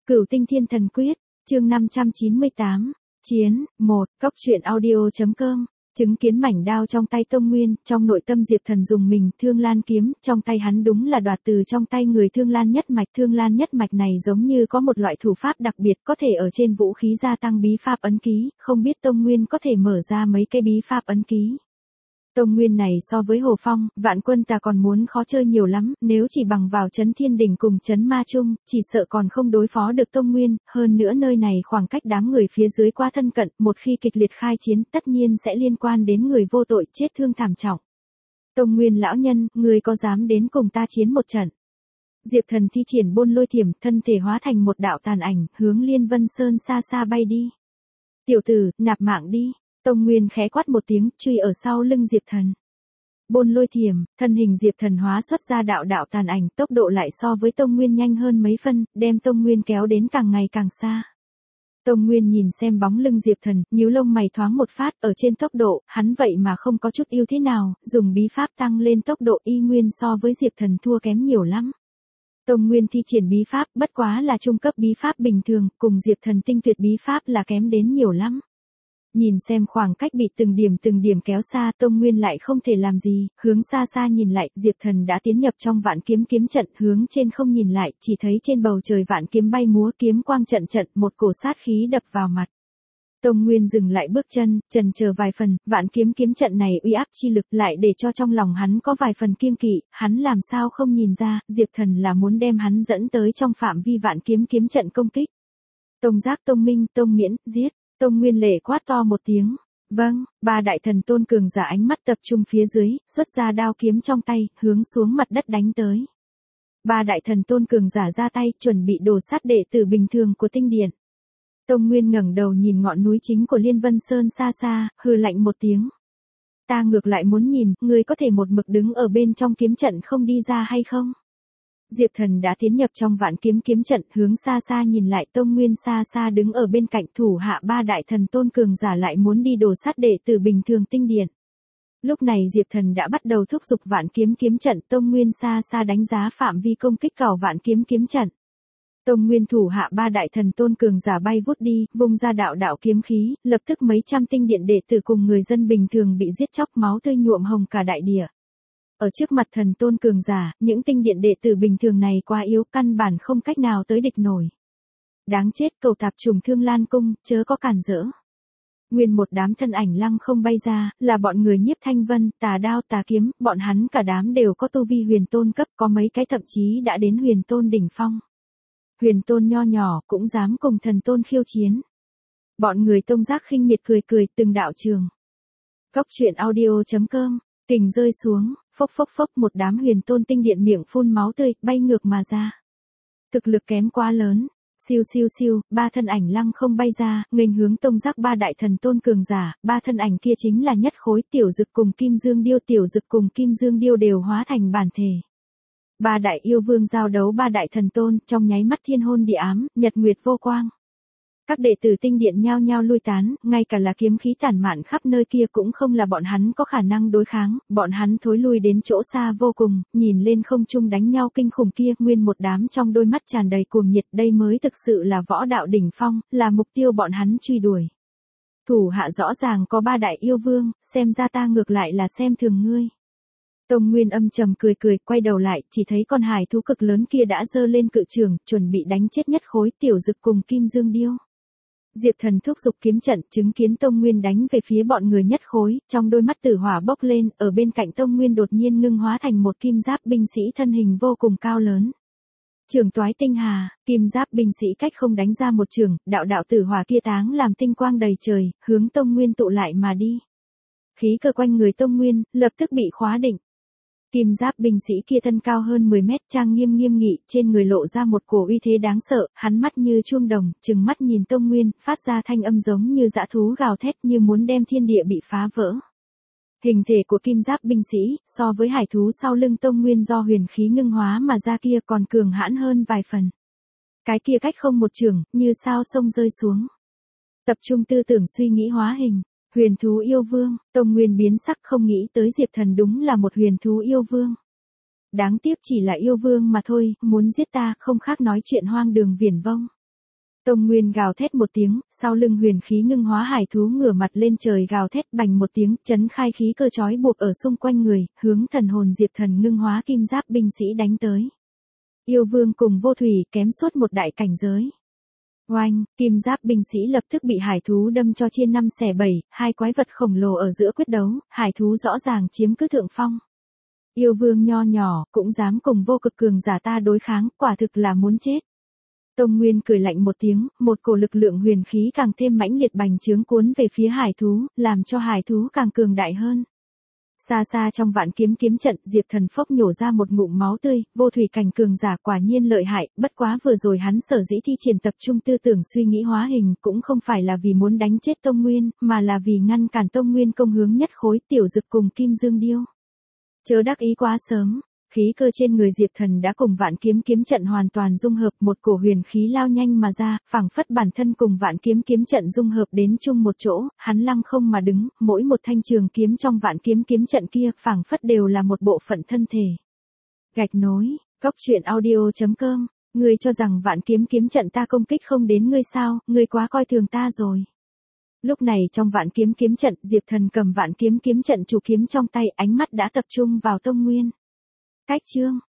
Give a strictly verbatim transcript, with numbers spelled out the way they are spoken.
Cửu Tinh Thiên Thần Quyết, chương năm trăm chín mươi tám, Chiến, một, Cốc truyện audio.com, chứng kiến mảnh đao trong tay Tông Nguyên, trong nội tâm Diệp Thần dùng mình, Thương Lan kiếm, trong tay hắn đúng là đoạt từ trong tay người Thương Lan nhất mạch. Thương Lan nhất mạch này giống như có một loại thủ pháp đặc biệt có thể ở trên vũ khí gia tăng bí pháp ấn ký, không biết Tông Nguyên có thể mở ra mấy cái bí pháp ấn ký. Tông Nguyên này so với Hồ Phong, Vạn Quân ta còn muốn khó chơi nhiều lắm, nếu chỉ bằng vào Trấn Thiên Đỉnh cùng Trấn Ma Trung, chỉ sợ còn không đối phó được Tông Nguyên, hơn nữa nơi này khoảng cách đám người phía dưới quá thân cận, một khi kịch liệt khai chiến tất nhiên sẽ liên quan đến người vô tội chết thương thảm trọng. Tông Nguyên lão nhân, người có dám đến cùng ta chiến một trận? Diệp Thần thi triển Bôn Lôi Thiểm, thân thể hóa thành một đạo tàn ảnh, hướng Liên Vân Sơn xa xa bay đi. Tiểu tử, nạp mạng đi. Tông Nguyên khẽ quát một tiếng, truy ở sau lưng Diệp Thần. Bôn Lôi Thiểm, thân hình Diệp Thần hóa xuất ra đạo đạo tàn ảnh, tốc độ lại so với Tông Nguyên nhanh hơn mấy phân, đem Tông Nguyên kéo đến càng ngày càng xa. Tông Nguyên nhìn xem bóng lưng Diệp Thần, nhíu lông mày thoáng một phát, ở trên tốc độ, hắn vậy mà không có chút ưu thế nào, dùng bí pháp tăng lên tốc độ y nguyên so với Diệp Thần thua kém nhiều lắm. Tông Nguyên thi triển bí pháp, bất quá là trung cấp bí pháp bình thường, cùng Diệp Thần tinh tuyệt bí pháp là kém đến nhiều lắm. Nhìn xem khoảng cách bị từng điểm từng điểm kéo xa, Tông Nguyên lại không thể làm gì, hướng xa xa nhìn lại, Diệp Thần đã tiến nhập trong Vạn Kiếm kiếm trận, hướng trên không nhìn lại, chỉ thấy trên bầu trời vạn kiếm bay múa, kiếm quang trận trận, một cổ sát khí đập vào mặt. Tông Nguyên dừng lại bước chân, chần chờ vài phần, Vạn Kiếm kiếm trận này uy áp chi lực lại để cho trong lòng hắn có vài phần kiêng kỵ, hắn làm sao không nhìn ra, Diệp Thần là muốn đem hắn dẫn tới trong phạm vi Vạn Kiếm kiếm trận công kích. Tông Giác, Tông Minh, Tông Miễn, giết. Tông Nguyên lệ quát to một tiếng. Vâng, ba đại thần tôn cường giả ánh mắt tập trung phía dưới, xuất ra đao kiếm trong tay, hướng xuống mặt đất đánh tới. Ba đại thần tôn cường giả ra tay, chuẩn bị đổ sát đệ tử bình thường của tinh điện. Tông Nguyên ngẩng đầu nhìn ngọn núi chính của Liên Vân Sơn xa xa, hừ lạnh một tiếng. Ta ngược lại muốn nhìn, ngươi có thể một mực đứng ở bên trong kiếm trận không đi ra hay không? Diệp Thần đã tiến nhập trong Vạn Kiếm kiếm trận, hướng xa xa nhìn lại, Tông Nguyên xa xa đứng ở bên cạnh, thủ hạ ba đại thần tôn cường giả lại muốn đi đổ sát đệ tử bình thường tinh điện. Lúc này Diệp Thần đã bắt đầu thúc giục Vạn Kiếm kiếm trận, Tông Nguyên xa xa đánh giá phạm vi công kích cảo Vạn Kiếm kiếm trận. Tông Nguyên thủ hạ ba đại thần tôn cường giả bay vút đi, vung ra đạo đạo kiếm khí, lập tức mấy trăm tinh điện đệ tử cùng người dân bình thường bị giết chóc, máu tươi nhuộm hồng cả đại địa. Ở trước mặt thần tôn cường giả, những tinh điện đệ tử bình thường này quá yếu, căn bản không cách nào tới địch nổi. Đáng chết, cầu tạp trùng Thương Lan cung, chớ có cản rỡ. Nguyên một đám thân ảnh lăng không bay ra, là bọn người Nhiếp Thanh Vân, Tà Đao Tà Kiếm, bọn hắn cả đám đều có tu vi huyền tôn cấp, có mấy cái thậm chí đã đến huyền tôn đỉnh phong. Huyền tôn nho nhỏ, cũng dám cùng thần tôn khiêu chiến. Bọn người Tông Giác khinh miệt cười cười, từng đạo trường. Cốc truyện audio.com, kình rơi xuống, phốc phốc phốc, một đám huyền tôn tinh điện miệng phun máu tươi, bay ngược mà ra. Thực lực kém quá lớn, siêu siêu siêu, ba thân ảnh lăng không bay ra, nghênh hướng Tông Giác ba đại thần tôn cường giả, ba thân ảnh kia chính là Nhất Khối, Tiểu Dực cùng Kim Dương Điêu, Tiểu Dực cùng Kim Dương Điêu đều hóa thành bản thể. Ba đại yêu vương giao đấu ba đại thần tôn, trong nháy mắt thiên hôn địa ám, nhật nguyệt vô quang. Các đệ tử tinh điện nhao nhao lui tán, ngay cả là kiếm khí tản mạn khắp nơi kia cũng không là bọn hắn có khả năng đối kháng, bọn hắn thối lui đến chỗ xa vô cùng, nhìn lên không trung đánh nhau kinh khủng kia, nguyên một đám trong đôi mắt tràn đầy cuồng nhiệt, đây mới thực sự là võ đạo đỉnh phong, là mục tiêu bọn hắn truy đuổi. Thủ hạ rõ ràng có ba đại yêu vương, xem ra ta ngược lại là xem thường ngươi. Tông Nguyên âm trầm cười cười, quay đầu lại, chỉ thấy con hải thú cực lớn kia đã giơ lên cự trường, chuẩn bị đánh chết Nhất Khối, Tiểu Dực cùng Kim Dương Điêu. Diệp Thần thúc giục kiếm trận, chứng kiến Tông Nguyên đánh về phía bọn người Nhất Khối, trong đôi mắt tử hỏa bốc lên, ở bên cạnh Tông Nguyên đột nhiên ngưng hóa thành một kim giáp binh sĩ thân hình vô cùng cao lớn. Trường toái tinh hà, kim giáp binh sĩ cách không đánh ra một trường, đạo đạo tử hỏa kia táng làm tinh quang đầy trời, hướng Tông Nguyên tụ lại mà đi. Khí cơ quanh người Tông Nguyên, lập tức bị khóa định. Kim giáp binh sĩ kia thân cao hơn mười mét, trang nghiêm nghiêm nghị, trên người lộ ra một cổ uy thế đáng sợ, hắn mắt như chuông đồng, trừng mắt nhìn Tông Nguyên, phát ra thanh âm giống như dã thú gào thét, như muốn đem thiên địa bị phá vỡ. Hình thể của kim giáp binh sĩ, so với hải thú sau lưng Tông Nguyên do huyền khí ngưng hóa mà ra kia còn cường hãn hơn vài phần. Cái kia cách không một trường, như sao sông rơi xuống. Tập trung tư tưởng suy nghĩ hóa hình. Huyền thú yêu vương, Tông Nguyên biến sắc, không nghĩ tới Diệp Thần đúng là một huyền thú yêu vương. Đáng tiếc chỉ là yêu vương mà thôi, muốn giết ta không khác nói chuyện hoang đường viển vông. Tông Nguyên gào thét một tiếng, sau lưng huyền khí ngưng hóa hải thú ngửa mặt lên trời gào thét bành một tiếng, chấn khai khí cơ chói buộc ở xung quanh người, hướng thần hồn Diệp Thần ngưng hóa kim giáp binh sĩ đánh tới. Yêu Vương cùng Vô Thủy kém suốt một đại cảnh giới. Oanh, kim giáp binh sĩ lập tức bị hải thú đâm cho chia năm xẻ bảy, hai quái vật khổng lồ ở giữa quyết đấu, hải thú rõ ràng chiếm cứ thượng phong. Yêu Vương nho nhỏ, cũng dám cùng vô cực cường giả ta đối kháng, quả thực là muốn chết. Tông Nguyên cười lạnh một tiếng, một cổ lực lượng huyền khí càng thêm mãnh liệt bành trướng cuốn về phía hải thú, làm cho hải thú càng cường đại hơn. Xa xa trong vạn kiếm kiếm trận, Diệp Thần phốc nhổ ra một ngụm máu tươi, Vô Thủy cảnh cường giả quả nhiên lợi hại, bất quá vừa rồi hắn sở dĩ thi triển tập trung tư tưởng suy nghĩ hóa hình, cũng không phải là vì muốn đánh chết Tông Nguyên, mà là vì ngăn cản Tông Nguyên công hướng nhất khối tiểu dực cùng Kim Dương Điêu. Chớ đắc ý quá sớm. Khí cơ trên người Diệp Thần đã cùng vạn kiếm kiếm trận hoàn toàn dung hợp, một cổ huyền khí lao nhanh mà ra, phảng phất bản thân cùng vạn kiếm kiếm trận dung hợp đến chung một chỗ, hắn lăng không mà đứng, mỗi một thanh trường kiếm trong vạn kiếm kiếm trận kia phảng phất đều là một bộ phận thân thể. Gạch nối, Cốc truyện audio chấm com, ngươi cho rằng vạn kiếm kiếm trận ta công kích không đến ngươi sao, ngươi quá coi thường ta rồi. Lúc này trong vạn kiếm kiếm trận, Diệp Thần cầm vạn kiếm kiếm trận chủ kiếm trong tay, ánh mắt đã tập trung vào Tông Nguyên. Cách chương